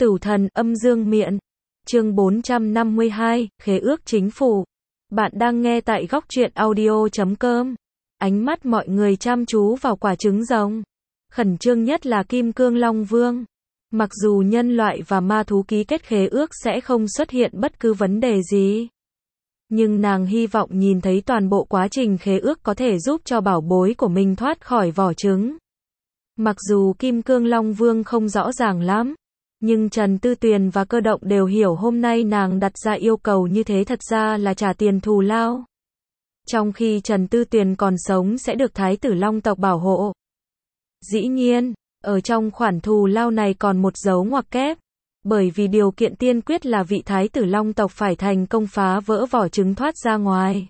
Tử thần âm dương miện. Chương 452, khế ước chính phủ. Bạn đang nghe tại góc truyện audio.com. Ánh mắt mọi người chăm chú vào quả trứng rồng. Khẩn trương nhất là Kim Cương Long Vương. Mặc dù nhân loại và ma thú ký kết khế ước sẽ không xuất hiện bất cứ vấn đề gì, nhưng nàng hy vọng nhìn thấy toàn bộ quá trình khế ước có thể giúp cho bảo bối của mình thoát khỏi vỏ trứng. Mặc dù Kim Cương Long Vương không rõ ràng lắm, nhưng Trần Tư Tuyền và Cơ Động đều hiểu hôm nay nàng đặt ra yêu cầu như thế thật ra là trả tiền thù lao. Trong khi Trần Tư Tuyền còn sống sẽ được Thái tử Long tộc bảo hộ. Dĩ nhiên, ở trong khoản thù lao này còn một dấu ngoặc kép, bởi vì điều kiện tiên quyết là vị Thái tử Long tộc phải thành công phá vỡ vỏ trứng thoát ra ngoài.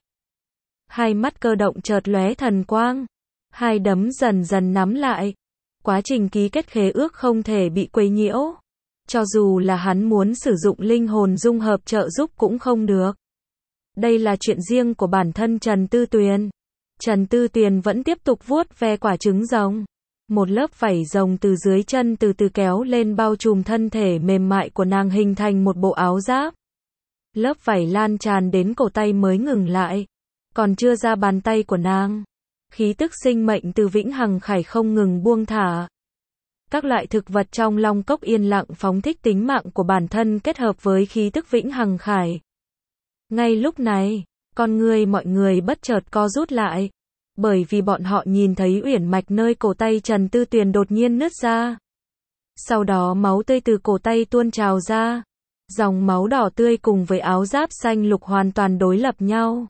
Hai mắt Cơ Động chợt lóe thần quang, hai đấm dần dần nắm lại. Quá trình ký kết khế ước không thể bị quấy nhiễu. Cho dù là hắn muốn sử dụng linh hồn dung hợp trợ giúp cũng không được. Đây là chuyện riêng của bản thân Trần Tư Tuyền. Trần Tư Tuyền vẫn tiếp tục vuốt ve quả trứng rồng. Một lớp vảy rồng từ dưới chân từ từ kéo lên bao trùm thân thể mềm mại của nàng hình thành một bộ áo giáp. Lớp vảy lan tràn đến cổ tay mới ngừng lại. Còn chưa ra bàn tay của nàng, khí tức sinh mệnh từ Vĩnh Hằng Khải không ngừng buông thả. Các loại thực vật trong Long Cốc yên lặng phóng thích tính mạng của bản thân kết hợp với khí tức Vĩnh Hằng Khải. Ngay lúc này, con người mọi người bất chợt co rút lại, bởi vì bọn họ nhìn thấy uyển mạch nơi cổ tay Trần Tư Tuyền đột nhiên nứt ra. Sau đó máu tươi từ cổ tay tuôn trào ra. Dòng máu đỏ tươi cùng với áo giáp xanh lục hoàn toàn đối lập nhau.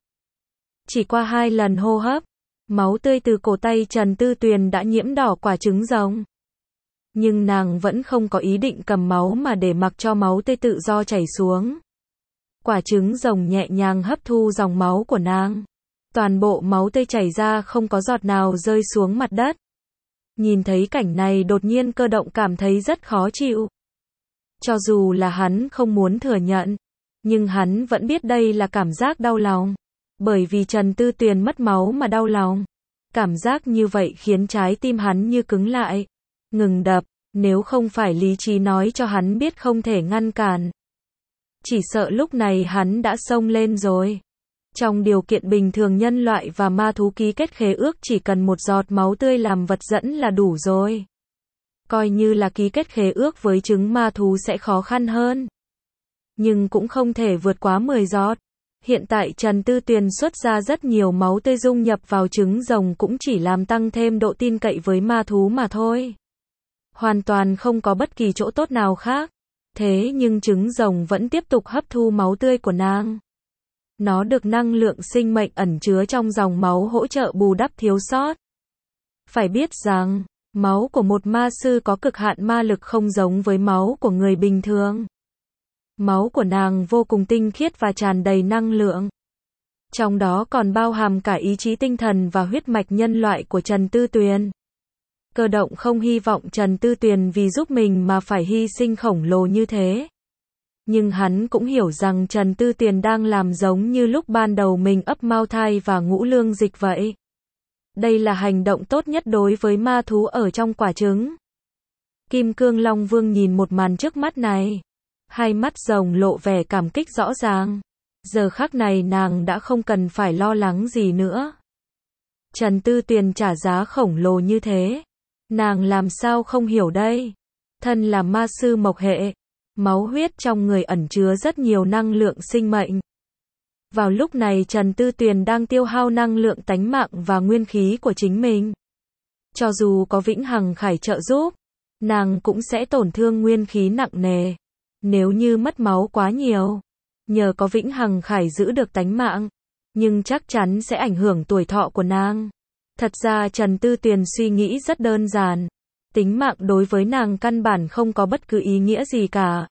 Chỉ qua 2 lần hô hấp, máu tươi từ cổ tay Trần Tư Tuyền đã nhiễm đỏ quả trứng rồng. Nhưng nàng vẫn không có ý định cầm máu mà để mặc cho máu tươi tự do chảy xuống. Quả trứng rồng nhẹ nhàng hấp thu dòng máu của nàng. Toàn bộ máu tươi chảy ra không có giọt nào rơi xuống mặt đất. Nhìn thấy cảnh này đột nhiên Cơ Động cảm thấy rất khó chịu. Cho dù là hắn không muốn thừa nhận, nhưng hắn vẫn biết đây là cảm giác đau lòng. Bởi vì Trần Tư Tuyền mất máu mà đau lòng. Cảm giác như vậy khiến trái tim hắn như cứng lại, ngừng đập, nếu không phải lý trí nói cho hắn biết không thể ngăn cản. Chỉ sợ lúc này hắn đã xông lên rồi. Trong điều kiện bình thường nhân loại và ma thú ký kết khế ước chỉ cần một giọt máu tươi làm vật dẫn là đủ rồi. Coi như là ký kết khế ước với trứng ma thú sẽ khó khăn hơn. Nhưng cũng không thể vượt quá 10 giọt. Hiện tại Trần Tư Tuyền xuất ra rất nhiều máu tươi dung nhập vào trứng rồng cũng chỉ làm tăng thêm độ tin cậy với ma thú mà thôi. Hoàn toàn không có bất kỳ chỗ tốt nào khác. Thế nhưng trứng rồng vẫn tiếp tục hấp thu máu tươi của nàng. Nó được năng lượng sinh mệnh ẩn chứa trong dòng máu hỗ trợ bù đắp thiếu sót. Phải biết rằng, máu của một ma sư có cực hạn ma lực không giống với máu của người bình thường. Máu của nàng vô cùng tinh khiết và tràn đầy năng lượng. Trong đó còn bao hàm cả ý chí tinh thần và huyết mạch nhân loại của Trần Tư Tuyền. Cơ Động không hy vọng Trần Tư Tuyền vì giúp mình mà phải hy sinh khổng lồ như thế. Nhưng hắn cũng hiểu rằng Trần Tư Tuyền đang làm giống như lúc ban đầu mình ấp mao thai và ngũ lương dịch vậy. Đây là hành động tốt nhất đối với ma thú ở trong quả trứng. Kim Cương Long Vương nhìn một màn trước mắt này. Hai mắt rồng lộ vẻ cảm kích rõ ràng. Giờ khắc này nàng đã không cần phải lo lắng gì nữa. Trần Tư Tuyền trả giá khổng lồ như thế. Nàng làm sao không hiểu đây. Thân là ma sư mộc hệ. Máu huyết trong người ẩn chứa rất nhiều năng lượng sinh mệnh. Vào lúc này Trần Tư Tuyền đang tiêu hao năng lượng tánh mạng và nguyên khí của chính mình. Cho dù có Vĩnh Hằng Khải trợ giúp, nàng cũng sẽ tổn thương nguyên khí nặng nề. Nếu như mất máu quá nhiều, nhờ có Vĩnh Hằng Khải giữ được tánh mạng, nhưng chắc chắn sẽ ảnh hưởng tuổi thọ của nàng. Thật ra Trần Tư Tuyền suy nghĩ rất đơn giản. Tính mạng đối với nàng căn bản không có bất cứ ý nghĩa gì cả.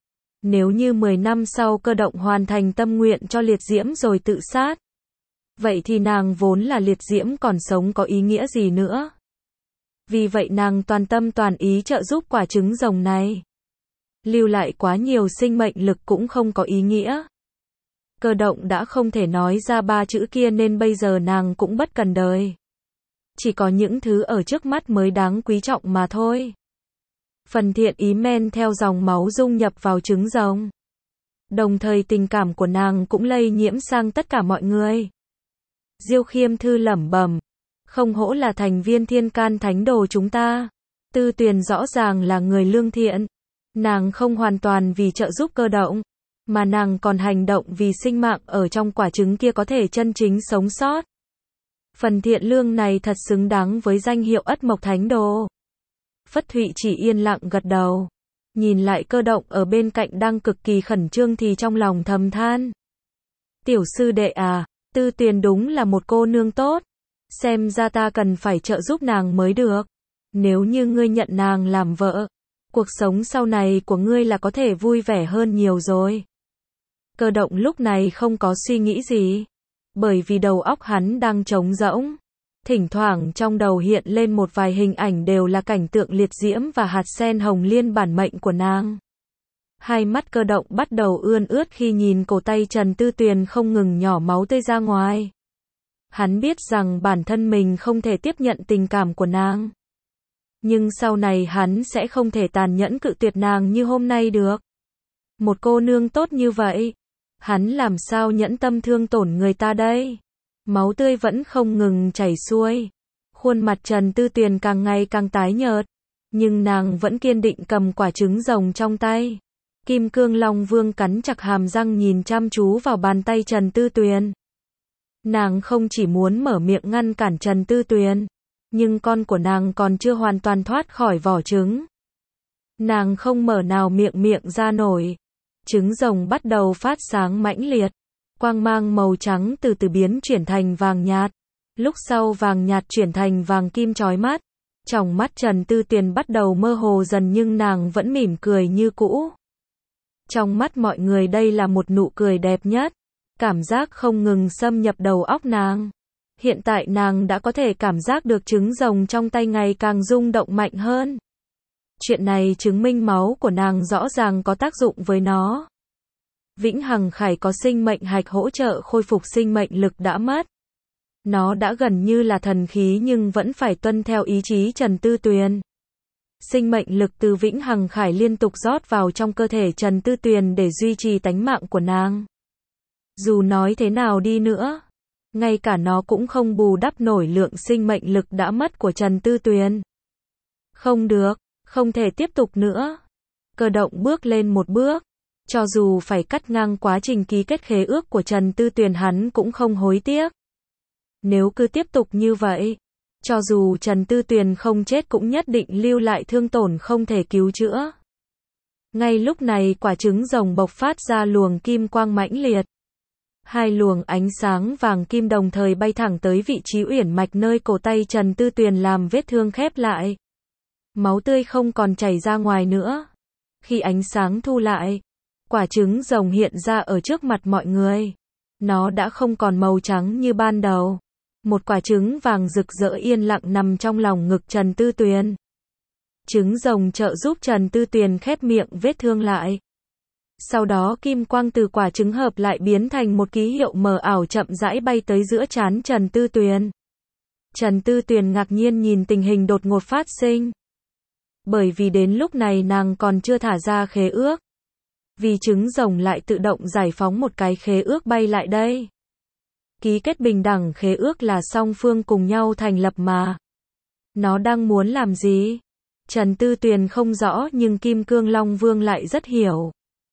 Nếu như 10 năm sau Cơ Động hoàn thành tâm nguyện cho liệt diễm rồi tự sát, vậy thì nàng vốn là liệt diễm còn sống có ý nghĩa gì nữa. Vì vậy nàng toàn tâm toàn ý trợ giúp quả trứng rồng này. Lưu lại quá nhiều sinh mệnh lực cũng không có ý nghĩa. Cơ Động đã không thể nói ra 3 chữ kia nên bây giờ nàng cũng bất cần đời. Chỉ có những thứ ở trước mắt mới đáng quý trọng mà thôi. Phần thiện ý men theo dòng máu dung nhập vào trứng rồng. Đồng thời tình cảm của nàng cũng lây nhiễm sang tất cả mọi người. Diêu Khiêm Thư lẩm bẩm, không hổ là thành viên Thiên Can Thánh Đồ chúng ta. Tư Tuyền rõ ràng là người lương thiện. Nàng không hoàn toàn vì trợ giúp Cơ Động, mà nàng còn hành động vì sinh mạng ở trong quả trứng kia có thể chân chính sống sót. Phần thiện lương này thật xứng đáng với danh hiệu Ất Mộc Thánh Đồ. Phất Thụy chỉ yên lặng gật đầu. Nhìn lại Cơ Động ở bên cạnh đang cực kỳ khẩn trương thì trong lòng thầm than. Tiểu sư đệ à, Tư Tuyền đúng là một cô nương tốt. Xem ra ta cần phải trợ giúp nàng mới được. Nếu như ngươi nhận nàng làm vợ, cuộc sống sau này của ngươi là có thể vui vẻ hơn nhiều rồi. Cơ Động lúc này không có suy nghĩ gì, bởi vì đầu óc hắn đang trống rỗng. Thỉnh thoảng trong đầu hiện lên một vài hình ảnh đều là cảnh tượng liệt diễm và hạt sen hồng liên bản mệnh của nàng. Hai mắt Cơ Động bắt đầu ươn ướt khi nhìn cổ tay Trần Tư Tuyền không ngừng nhỏ máu tươi ra ngoài. Hắn biết rằng bản thân mình không thể tiếp nhận tình cảm của nàng. Nhưng sau này hắn sẽ không thể tàn nhẫn cự tuyệt nàng như hôm nay được. Một cô nương tốt như vậy, hắn làm sao nhẫn tâm thương tổn người ta đây? Máu tươi vẫn không ngừng chảy xuôi. Khuôn mặt Trần Tư Tuyền càng ngày càng tái nhợt, nhưng nàng vẫn kiên định cầm quả trứng rồng trong tay. Kim Cương Long Vương cắn chặt hàm răng nhìn chăm chú vào bàn tay Trần Tư Tuyền. Nàng không chỉ muốn mở miệng ngăn cản Trần Tư Tuyền, nhưng con của nàng còn chưa hoàn toàn thoát khỏi vỏ trứng. Nàng không mở nào miệng ra nổi. Trứng rồng bắt đầu phát sáng mãnh liệt. Quang mang màu trắng từ từ biến chuyển thành vàng nhạt. Lúc sau vàng nhạt chuyển thành vàng kim chói mắt. Trong mắt Trần Tư Tuyền bắt đầu mơ hồ dần nhưng nàng vẫn mỉm cười như cũ. Trong mắt mọi người đây là một nụ cười đẹp nhất. Cảm giác không ngừng xâm nhập đầu óc nàng. Hiện tại nàng đã có thể cảm giác được trứng rồng trong tay ngày càng rung động mạnh hơn. Chuyện này chứng minh máu của nàng rõ ràng có tác dụng với nó. Vĩnh Hằng Khải có sinh mệnh hạch hỗ trợ khôi phục sinh mệnh lực đã mất. Nó đã gần như là thần khí nhưng vẫn phải tuân theo ý chí Trần Tư Tuyền. Sinh mệnh lực từ Vĩnh Hằng Khải liên tục rót vào trong cơ thể Trần Tư Tuyền để duy trì tánh mạng của nàng. Dù nói thế nào đi nữa, ngay cả nó cũng không bù đắp nổi lượng sinh mệnh lực đã mất của Trần Tư Tuyền. Không được, không thể tiếp tục nữa. Cơ Động bước lên một bước. Cho dù phải cắt ngang quá trình ký kết khế ước của Trần Tư Tuyền hắn cũng không hối tiếc. Nếu cứ tiếp tục như vậy, cho dù Trần Tư Tuyền không chết cũng nhất định lưu lại thương tổn không thể cứu chữa. Ngay lúc này quả trứng rồng bộc phát ra luồng kim quang mãnh liệt. Hai luồng ánh sáng vàng kim đồng thời bay thẳng tới vị trí uyển mạch nơi cổ tay Trần Tư Tuyền làm vết thương khép lại. Máu tươi không còn chảy ra ngoài nữa. Khi ánh sáng thu lại, quả trứng rồng hiện ra ở trước mặt mọi người. Nó đã không còn màu trắng như ban đầu. Một quả trứng vàng rực rỡ yên lặng nằm trong lòng ngực Trần Tư Tuyền. Trứng rồng trợ giúp Trần Tư Tuyền khép miệng vết thương lại. Sau đó kim quang từ quả trứng hợp lại biến thành một ký hiệu mờ ảo chậm rãi bay tới giữa trán Trần Tư Tuyền. Trần Tư Tuyền ngạc nhiên nhìn tình hình đột ngột phát sinh. Bởi vì đến lúc này nàng còn chưa thả ra khế ước. Vì trứng rồng lại tự động giải phóng một cái khế ước bay lại đây. Ký kết bình đẳng khế ước là song phương cùng nhau thành lập mà. Nó đang muốn làm gì? Trần Tư Tuyền không rõ nhưng Kim Cương Long Vương lại rất hiểu.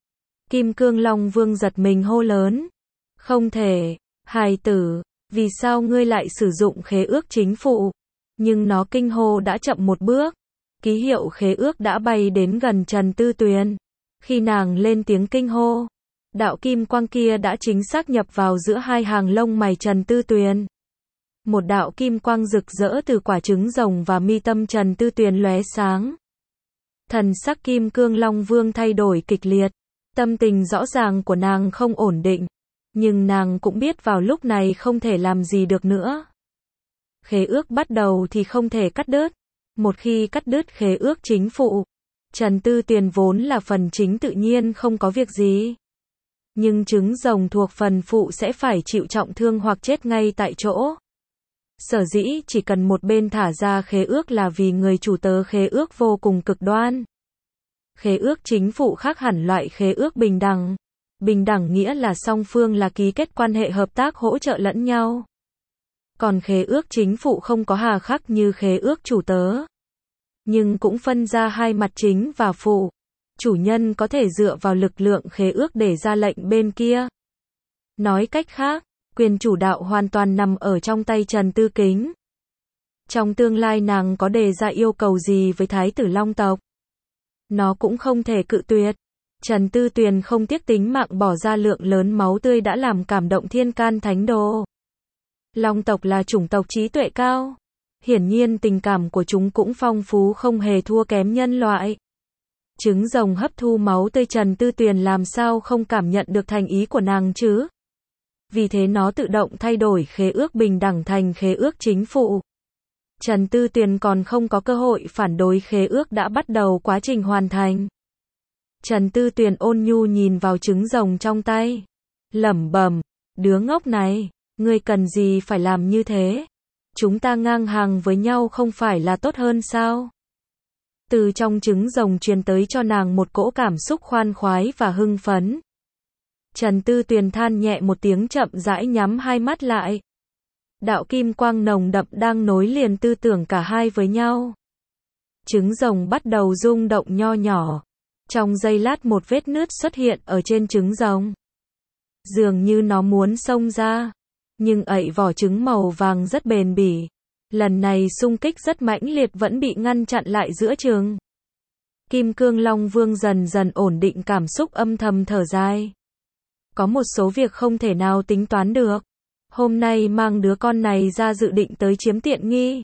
Kim Cương Long Vương giật mình hô lớn. Không thể, hài tử, vì sao ngươi lại sử dụng khế ước chính phụ? Nhưng nó kinh hô đã chậm một bước. Ký hiệu khế ước đã bay đến gần Trần Tư Tuyền. Khi nàng lên tiếng kinh hô, đạo kim quang kia đã chính xác nhập vào giữa hai hàng lông mày Trần Tư Tuyền. Một đạo kim quang rực rỡ từ quả trứng rồng và mi tâm Trần Tư Tuyền lóe sáng. Thần sắc Kim Cương Long Vương thay đổi kịch liệt. Tâm tình rõ ràng của nàng không ổn định. Nhưng nàng cũng biết vào lúc này không thể làm gì được nữa. Khế ước bắt đầu thì không thể cắt đứt. Một khi cắt đứt khế ước chính phụ, Trần Tư Tuyền vốn là phần chính tự nhiên không có việc gì. Nhưng trứng rồng thuộc phần phụ sẽ phải chịu trọng thương hoặc chết ngay tại chỗ. Sở dĩ chỉ cần một bên thả ra khế ước là vì người chủ tớ khế ước vô cùng cực đoan. Khế ước chính phụ khác hẳn loại khế ước bình đẳng. Bình đẳng nghĩa là song phương là ký kết quan hệ hợp tác hỗ trợ lẫn nhau. Còn khế ước chính phụ không có hà khắc như khế ước chủ tớ. Nhưng cũng phân ra hai mặt chính và phụ. Chủ nhân có thể dựa vào lực lượng khế ước để ra lệnh bên kia. Nói cách khác, quyền chủ đạo hoàn toàn nằm ở trong tay Trần Tư Kính. Trong tương lai nàng có đề ra yêu cầu gì với Thái tử Long tộc, nó cũng không thể cự tuyệt. Trần Tư Tuyền không tiếc tính mạng bỏ ra lượng lớn máu tươi đã làm cảm động thiên can thánh đồ. Long tộc là chủng tộc trí tuệ cao. Hiển nhiên tình cảm của chúng cũng phong phú không hề thua kém nhân loại. Trứng rồng hấp thu máu tươi Trần Tư Tuyền làm sao không cảm nhận được thành ý của nàng chứ? Vì thế nó tự động thay đổi khế ước bình đẳng thành khế ước chính phụ. Trần Tư Tuyền còn không có cơ hội phản đối khế ước đã bắt đầu quá trình hoàn thành. Trần Tư Tuyền ôn nhu nhìn vào trứng rồng trong tay. Lẩm bẩm, đứa ngốc này, ngươi cần gì phải làm như thế? Chúng ta ngang hàng với nhau không phải là tốt hơn sao? Từ trong trứng rồng truyền tới cho nàng một cỗ cảm xúc khoan khoái và hưng phấn. Trần Tư Tuyền than nhẹ một tiếng chậm rãi nhắm hai mắt lại. Đạo kim quang nồng đậm đang nối liền tư tưởng cả hai với nhau. Trứng rồng bắt đầu rung động nho nhỏ. Trong giây lát một vết nứt xuất hiện ở trên trứng rồng. Dường như nó muốn xông ra. Nhưng ậy vỏ trứng màu vàng rất bền bỉ. Lần này xung kích rất mãnh liệt vẫn bị ngăn chặn lại giữa chừng. Kim Cương Long Vương dần dần ổn định cảm xúc âm thầm thở dài. Có một số việc không thể nào tính toán được. Hôm nay mang đứa con này ra dự định tới chiếm tiện nghi.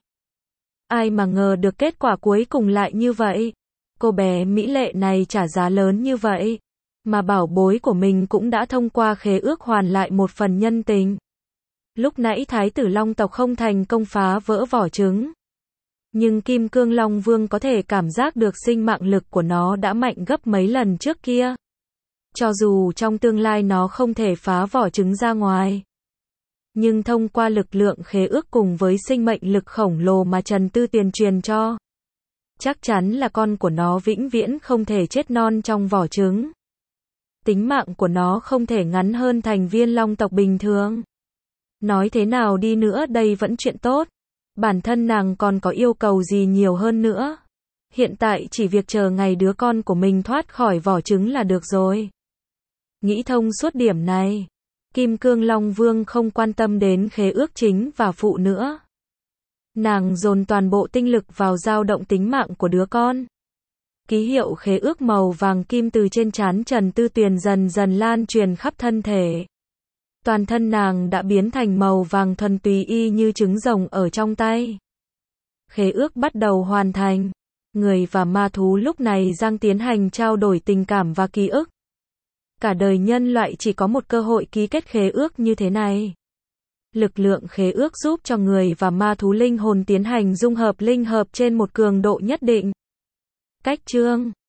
Ai mà ngờ được kết quả cuối cùng lại như vậy. Cô bé mỹ lệ này trả giá lớn như vậy. Mà bảo bối của mình cũng đã thông qua khế ước hoàn lại một phần nhân tình. Lúc nãy Thái tử Long tộc không thành công phá vỡ vỏ trứng. Nhưng Kim Cương Long Vương có thể cảm giác được sinh mạng lực của nó đã mạnh gấp mấy lần trước kia. Cho dù trong tương lai nó không thể phá vỏ trứng ra ngoài. Nhưng thông qua lực lượng khế ước cùng với sinh mệnh lực khổng lồ mà Trần Tư Tuyền truyền cho. Chắc chắn là con của nó vĩnh viễn không thể chết non trong vỏ trứng. Tính mạng của nó không thể ngắn hơn thành viên long tộc bình thường. Nói thế nào đi nữa đây vẫn chuyện tốt. Bản thân nàng còn có yêu cầu gì nhiều hơn nữa. Hiện tại chỉ việc chờ ngày đứa con của mình thoát khỏi vỏ trứng là được rồi. Nghĩ thông suốt điểm này. Kim Cương Long Vương không quan tâm đến khế ước chính và phụ nữa. Nàng dồn toàn bộ tinh lực vào dao động tính mạng của đứa con. Ký hiệu khế ước màu vàng kim từ trên trán Trần Tư Tuyền dần dần lan truyền khắp thân thể. Toàn thân nàng đã biến thành màu vàng thuần túy y như trứng rồng ở trong tay. Khế ước bắt đầu hoàn thành. Người và ma thú lúc này đang tiến hành trao đổi tình cảm và ký ức. Cả đời nhân loại chỉ có một cơ hội ký kết khế ước như thế này. Lực lượng khế ước giúp cho người và ma thú linh hồn tiến hành dung hợp linh hợp trên một cường độ nhất định. Cách chương